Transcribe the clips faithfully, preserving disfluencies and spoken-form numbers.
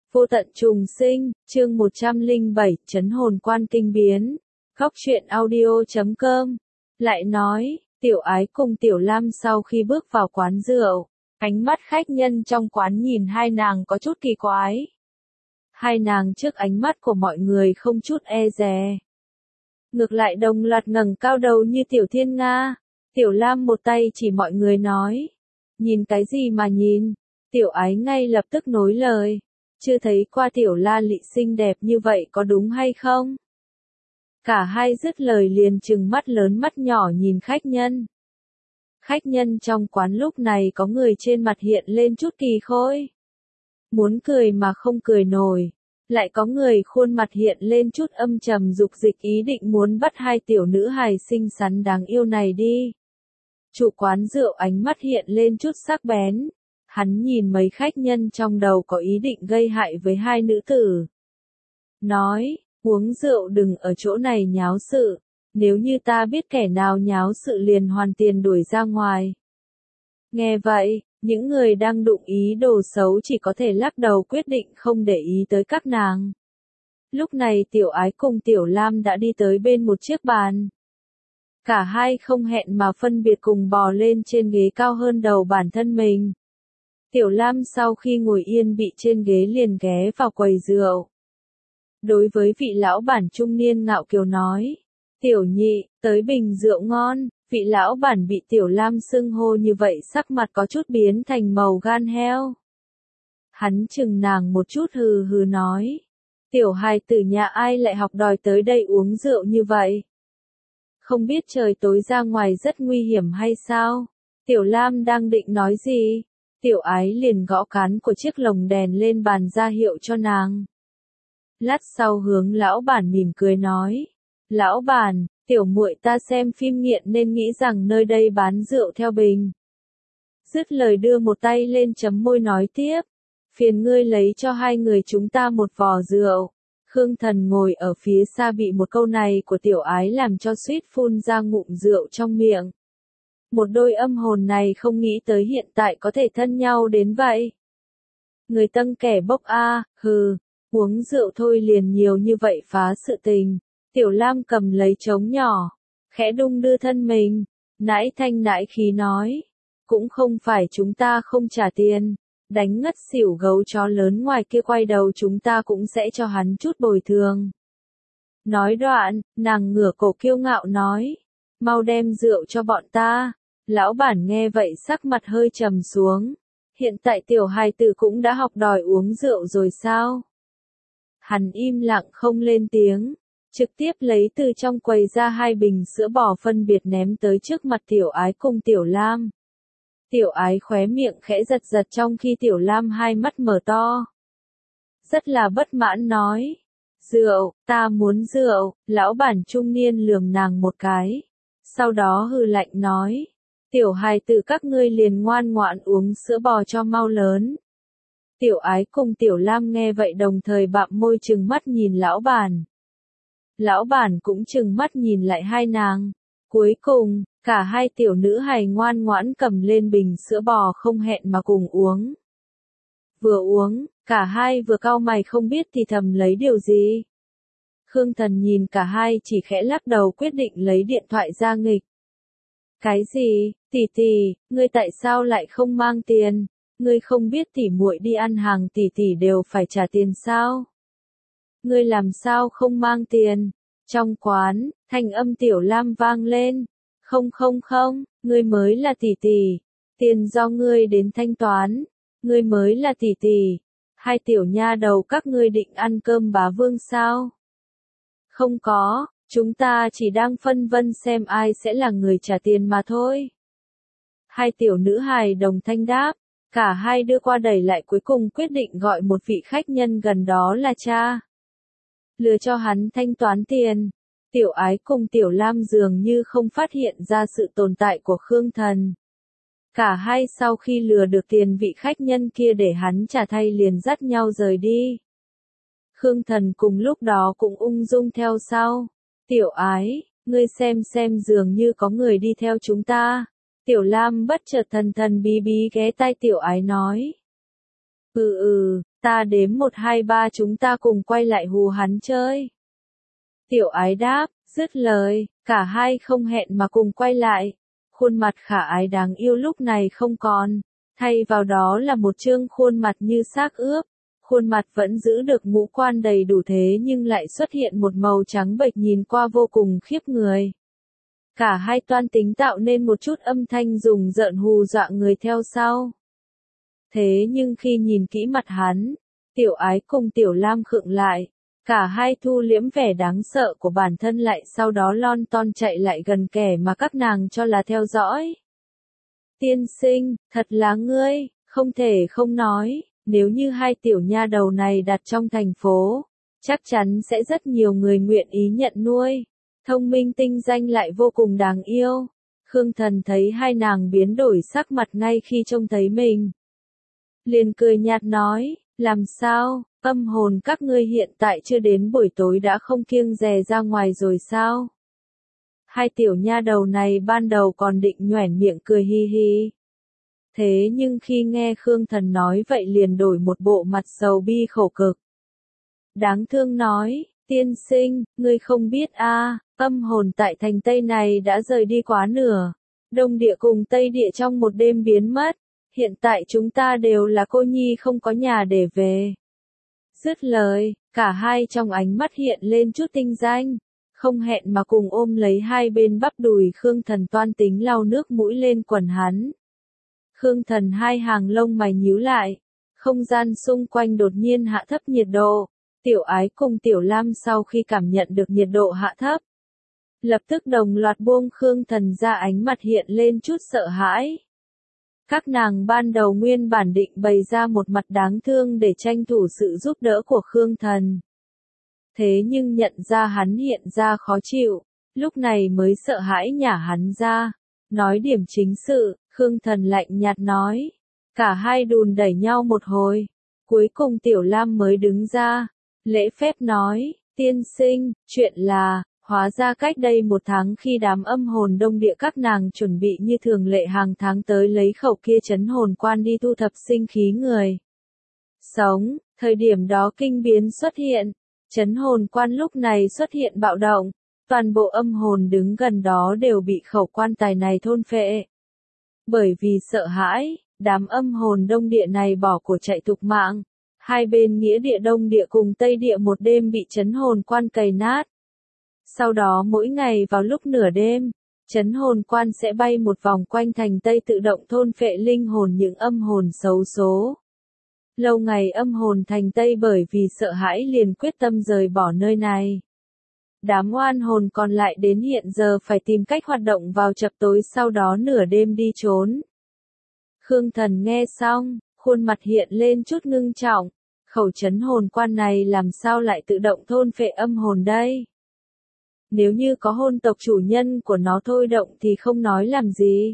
Vô tận trùng sinh, chương một trăm lẻ bảy, chấn hồn quan kinh biến. Góc truyện audio chấm com. Lại nói, Tiểu Ái cùng Tiểu Lam sau khi bước vào quán rượu, ánh mắt khách nhân trong quán nhìn hai nàng có chút kỳ quái. Hai nàng trước ánh mắt của mọi người không chút e dè. Ngược lại đồng loạt ngẩng cao đầu như Tiểu Thiên Nga. Tiểu Lam một tay chỉ mọi người nói. Nhìn cái gì mà nhìn? Tiểu Ái ngay lập tức nối lời. Chưa thấy qua Tiểu La Lị xinh đẹp như vậy có đúng hay không? Cả hai dứt lời liền trừng mắt lớn mắt nhỏ nhìn khách nhân. Khách nhân trong quán lúc này có người trên mặt hiện lên chút kỳ khôi. Muốn cười mà không cười nổi. Lại có người khuôn mặt hiện lên chút âm trầm dục dịch ý định muốn bắt hai tiểu nữ hài xinh xắn đáng yêu này đi. Chủ quán rượu ánh mắt hiện lên chút sắc bén. Hắn nhìn mấy khách nhân trong đầu có ý định gây hại với hai nữ tử. Nói, uống rượu đừng ở chỗ này nháo sự, nếu như ta biết kẻ nào nháo sự liền hoàn tiền đuổi ra ngoài. Nghe vậy, những người đang đụng ý đồ xấu chỉ có thể lắc đầu quyết định không để ý tới các nàng. Lúc này Tiểu Ái cùng Tiểu Lam đã đi tới bên một chiếc bàn. Cả hai không hẹn mà phân biệt cùng bò lên trên ghế cao hơn đầu bản thân mình. Tiểu Lam sau khi ngồi yên bị trên ghế liền ghé vào quầy rượu. Đối với vị lão bản trung niên ngạo kiều nói. Tiểu nhị, tới bình rượu ngon, vị lão bản bị Tiểu Lam xưng hô như vậy sắc mặt có chút biến thành màu gan heo. Hắn chừng nàng một chút hừ hừ nói. Tiểu hài tử nhà ai lại học đòi tới đây uống rượu như vậy? Không biết trời tối ra ngoài rất nguy hiểm hay sao? Tiểu Lam đang định nói gì? Tiểu Ái liền gõ cán của chiếc lồng đèn lên bàn ra hiệu cho nàng. Lát sau hướng lão bản mỉm cười nói. Lão bản, tiểu muội ta xem phim nghiện nên nghĩ rằng nơi đây bán rượu theo bình. Dứt lời đưa một tay lên chấm môi nói tiếp. Phiền ngươi lấy cho hai người chúng ta một vò rượu. Khương Thần ngồi ở phía xa bị một câu này của Tiểu Ái làm cho suýt phun ra ngụm rượu trong miệng. Một đôi âm hồn này không nghĩ tới hiện tại có thể thân nhau đến vậy. Người tân kẻ bốc a, hừ, uống rượu thôi liền nhiều như vậy phá sự tình. Tiểu Lam cầm lấy trống nhỏ, khẽ đung đưa thân mình, nãi thanh nãi khí nói. Cũng không phải chúng ta không trả tiền, đánh ngất xỉu gấu chó lớn ngoài kia quay đầu chúng ta cũng sẽ cho hắn chút bồi thường. Nói đoạn, nàng ngửa cổ kiêu ngạo nói. Mau đem rượu cho bọn ta. Lão bản nghe vậy sắc mặt hơi trầm xuống. Hiện tại tiểu hài tử cũng đã học đòi uống rượu rồi sao? Hắn im lặng không lên tiếng. Trực tiếp lấy từ trong quầy ra hai bình sữa bò phân biệt ném tới trước mặt Tiểu Ái cùng Tiểu Lam. Tiểu Ái khóe miệng khẽ giật giật trong khi Tiểu Lam hai mắt mở to. Rất là bất mãn nói. Rượu, ta muốn rượu, lão bản trung niên lườm nàng một cái. Sau đó hừ lạnh nói. Tiểu hài tử các ngươi liền ngoan ngoãn uống sữa bò cho mau lớn. Tiểu Ái cùng Tiểu Lam nghe vậy đồng thời bặm môi trừng mắt nhìn lão bản. Lão bản cũng trừng mắt nhìn lại hai nàng. Cuối cùng, cả hai tiểu nữ hài ngoan ngoãn cầm lên bình sữa bò không hẹn mà cùng uống. Vừa uống, cả hai vừa cau mày không biết thì thầm lấy điều gì. Khương Thần nhìn cả hai chỉ khẽ lắc đầu quyết định lấy điện thoại ra nghịch. Cái gì, tỷ tỷ, ngươi tại sao lại không mang tiền? Ngươi không biết tỷ muội đi ăn hàng tỷ tỷ đều phải trả tiền sao? Ngươi làm sao không mang tiền? Trong quán, thanh âm Tiểu Lam vang lên. Không không không, ngươi mới là tỷ tỷ. Tiền do ngươi đến thanh toán. Ngươi mới là tỷ tỷ. Hai tiểu nha đầu các ngươi định ăn cơm bá vương sao? Không có, chúng ta chỉ đang phân vân xem ai sẽ là người trả tiền mà thôi. Hai tiểu nữ hài đồng thanh đáp. Cả hai đưa qua đẩy lại cuối cùng quyết định gọi một vị khách nhân gần đó là cha. Lừa cho hắn thanh toán tiền. Tiểu Ái cùng Tiểu Lam dường như không phát hiện ra sự tồn tại của Khương Thần. Cả hai sau khi lừa được tiền vị khách nhân kia để hắn trả thay liền dắt nhau rời đi. Khương Thần cùng lúc đó cũng ung dung theo sau. Tiểu Ái, ngươi xem xem dường như có người đi theo chúng ta. Tiểu Lam bất chợt thần thần bí bí ghé tai Tiểu Ái nói. Ừ ừ, Ta đếm một hai ba chúng ta cùng quay lại hù hắn chơi. Tiểu ái đáp, dứt lời, cả hai không hẹn mà cùng quay lại. Khuôn mặt khả ái đáng yêu lúc này không còn, thay vào đó là một trương khuôn mặt như xác ướp. Khuôn mặt vẫn giữ được ngũ quan đầy đủ thế nhưng lại xuất hiện một màu trắng bệch nhìn qua vô cùng khiếp người. Cả hai toan tính tạo nên một chút âm thanh dùng giận hù dọa người theo sau. Thế nhưng khi nhìn kỹ mặt hắn, Tiểu Ái cùng Tiểu Lam khựng lại, cả hai thu liễm vẻ đáng sợ của bản thân lại sau đó lon ton chạy lại gần kẻ mà các nàng cho là theo dõi. Tiên sinh, thật là ngươi, không thể không nói, nếu như hai tiểu nha đầu này đặt trong thành phố, chắc chắn sẽ rất nhiều người nguyện ý nhận nuôi. Thông minh tinh danh lại vô cùng đáng yêu. Khương Thần thấy hai nàng biến đổi sắc mặt ngay khi trông thấy mình. Liền cười nhạt nói, làm sao, âm hồn các ngươi hiện tại chưa đến buổi tối đã không kiêng dè ra ngoài rồi sao? Hai tiểu nha đầu này ban đầu còn định nhoẻn miệng cười hi hi. Thế nhưng khi nghe Khương Thần nói vậy liền đổi một bộ mặt sầu bi khổ cực. Đáng thương nói, tiên sinh, ngươi không biết a, à, âm hồn tại thành Tây này đã rời đi quá nửa. Đông địa cùng Tây địa trong một đêm biến mất. Hiện tại chúng ta đều là cô nhi không có nhà để về. Dứt lời, cả hai trong ánh mắt hiện lên chút tinh danh. Không hẹn mà cùng ôm lấy hai bên bắp đùi Khương Thần toan tính lau nước mũi lên quần hắn. Khương Thần hai hàng lông mày nhíu lại. Không gian xung quanh đột nhiên hạ thấp nhiệt độ. Tiểu Ái cùng Tiểu Lam sau khi cảm nhận được nhiệt độ hạ thấp, lập tức đồng loạt buông Khương Thần ra, ánh mặt hiện lên chút sợ hãi. Các nàng ban đầu nguyên bản định bày ra một mặt đáng thương để tranh thủ sự giúp đỡ của Khương Thần. Thế nhưng nhận ra hắn hiện ra khó chịu, lúc này mới sợ hãi nhả hắn ra. Nói điểm chính sự, Khương Thần lạnh nhạt nói. Cả hai đùn đẩy nhau một hồi. Cuối cùng Tiểu Lam mới đứng ra. Lễ phép nói, tiên sinh, chuyện là, hóa ra cách đây một tháng khi đám âm hồn đông địa các nàng chuẩn bị như thường lệ hàng tháng tới lấy khẩu kia trấn hồn quan đi thu thập sinh khí người sống, thời điểm đó kinh biến xuất hiện, trấn hồn quan lúc này xuất hiện bạo động, toàn bộ âm hồn đứng gần đó đều bị khẩu quan tài này thôn phệ. Bởi vì sợ hãi, đám âm hồn đông địa này bỏ của chạy thục mạng. Hai bên nghĩa địa đông địa cùng tây địa một đêm bị trấn hồn quan cày nát. Sau đó mỗi ngày vào lúc nửa đêm, trấn hồn quan sẽ bay một vòng quanh thành Tây tự động thôn phệ linh hồn những âm hồn xấu số. Lâu ngày âm hồn thành Tây bởi vì sợ hãi liền quyết tâm rời bỏ nơi này. Đám oan hồn còn lại đến hiện giờ phải tìm cách hoạt động vào chập tối sau đó nửa đêm đi trốn. Khương Thần nghe xong, khuôn mặt hiện lên chút ngưng trọng. Khẩu trấn hồn quan này làm sao lại tự động thôn phệ âm hồn đây? Nếu như có hồn tộc chủ nhân của nó thôi động thì không nói làm gì.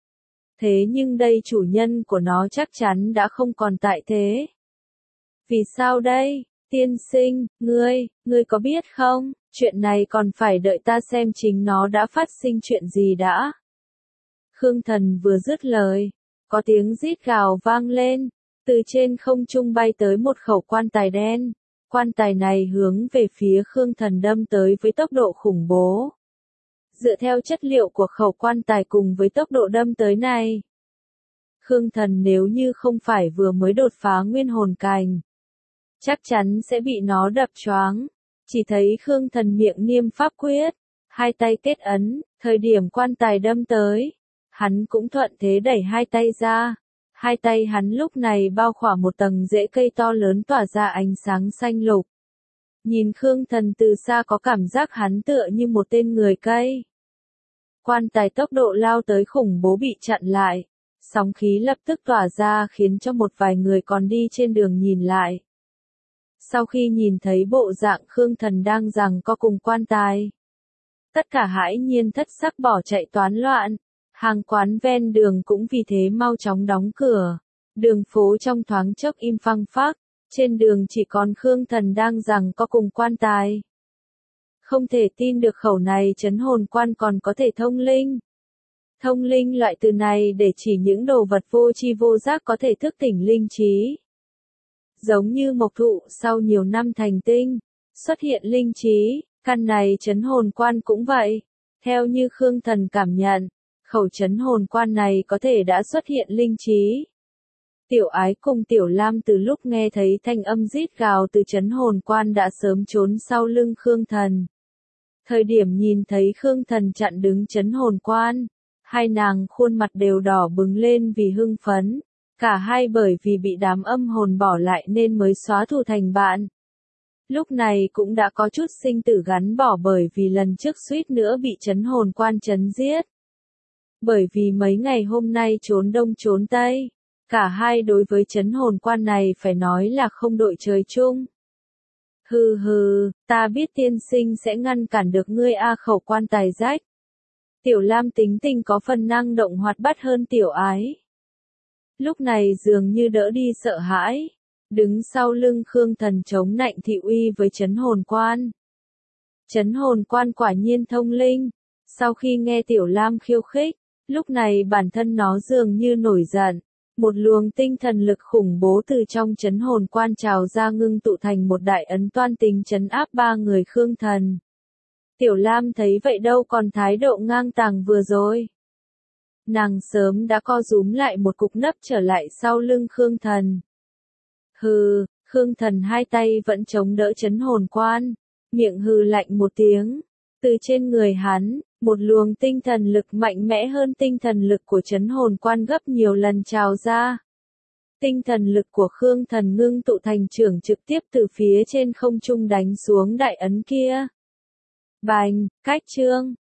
Thế nhưng đây chủ nhân của nó chắc chắn đã không còn tại thế. Vì sao đây? Tiên sinh, ngươi, ngươi có biết không? Chuyện này còn phải đợi ta xem chính nó đã phát sinh chuyện gì đã. Khương Thần vừa dứt lời, có tiếng rít gào vang lên. Từ trên không trung bay tới một khẩu quan tài đen. Quan tài này hướng về phía Khương Thần đâm tới với tốc độ khủng bố. Dựa theo chất liệu của khẩu quan tài cùng với tốc độ đâm tới này, Khương Thần nếu như không phải vừa mới đột phá nguyên hồn cành, chắc chắn sẽ bị nó đập choáng. Chỉ thấy Khương Thần miệng niêm pháp quyết, hai tay kết ấn, thời điểm quan tài đâm tới, hắn cũng thuận thế đẩy hai tay ra. Hai tay hắn lúc này bao khỏa một tầng rễ cây to lớn tỏa ra ánh sáng xanh lục. Nhìn Khương Thần từ xa có cảm giác hắn tựa như một tên người cây. Quan tài tốc độ lao tới khủng bố bị chặn lại. Sóng khí lập tức tỏa ra khiến cho một vài người còn đi trên đường nhìn lại. Sau khi nhìn thấy bộ dạng Khương Thần đang giằng co cùng quan tài, tất cả hãi nhiên thất sắc bỏ chạy toán loạn. Hàng quán ven đường cũng vì thế mau chóng đóng cửa. Đường phố trong thoáng chốc im phăng phắc, trên đường chỉ còn Khương Thần đang giằng co cùng quan tài. Không thể tin được khẩu này trấn hồn quan còn có thể thông linh. Thông linh loại từ này để chỉ những đồ vật vô tri vô giác có thể thức tỉnh linh trí. giống như mộc thụ sau nhiều năm thành tinh, xuất hiện linh trí, căn này trấn hồn quan cũng vậy. Theo như Khương Thần cảm nhận, khẩu trấn hồn quan này có thể đã xuất hiện linh trí. Tiểu Ái cùng Tiểu Lam từ lúc nghe thấy thanh âm rít gào từ trấn hồn quan đã sớm trốn sau lưng Khương Thần. Thời điểm nhìn thấy Khương Thần chặn đứng trấn hồn quan, hai nàng khuôn mặt đều đỏ bừng lên vì hưng phấn, cả hai bởi vì bị đám âm hồn bỏ lại nên mới xóa thù thành bạn. Lúc này cũng đã có chút sinh tử gắn bỏ bởi vì lần trước suýt nữa bị trấn hồn quan trấn giết. Bởi vì mấy ngày hôm nay trốn đông trốn tây, cả hai đối với trấn hồn quan này phải nói là không đội trời chung. Hừ hừ, ta biết tiên sinh sẽ ngăn cản được ngươi a khẩu quan tài rách. Tiểu Lam tính tình có phần năng động hoạt bát hơn Tiểu Ái. Lúc này dường như đỡ đi sợ hãi, đứng sau lưng Khương Thần chống nạnh thị uy với trấn hồn quan. Trấn hồn quan quả nhiên thông linh, sau khi nghe Tiểu Lam khiêu khích, lúc này bản thân nó dường như nổi giận. Một luồng tinh thần lực khủng bố từ trong trấn hồn quan trào ra ngưng tụ thành một đại ấn toan tính trấn áp ba người Khương Thần. Tiểu Lam thấy vậy đâu còn thái độ ngang tàng vừa rồi. Nàng sớm đã co rúm lại một cục nấp trở lại sau lưng Khương Thần. Hừ, Khương Thần hai tay vẫn chống đỡ trấn hồn quan, miệng hừ lạnh một tiếng. Từ trên người hắn, một luồng tinh thần lực mạnh mẽ hơn tinh thần lực của trấn hồn quan gấp nhiều lần trào ra. Tinh thần lực của Khương Thần ngưng tụ thành trưởng trực tiếp từ phía trên không trung đánh xuống đại ấn kia. Bành, cách chương.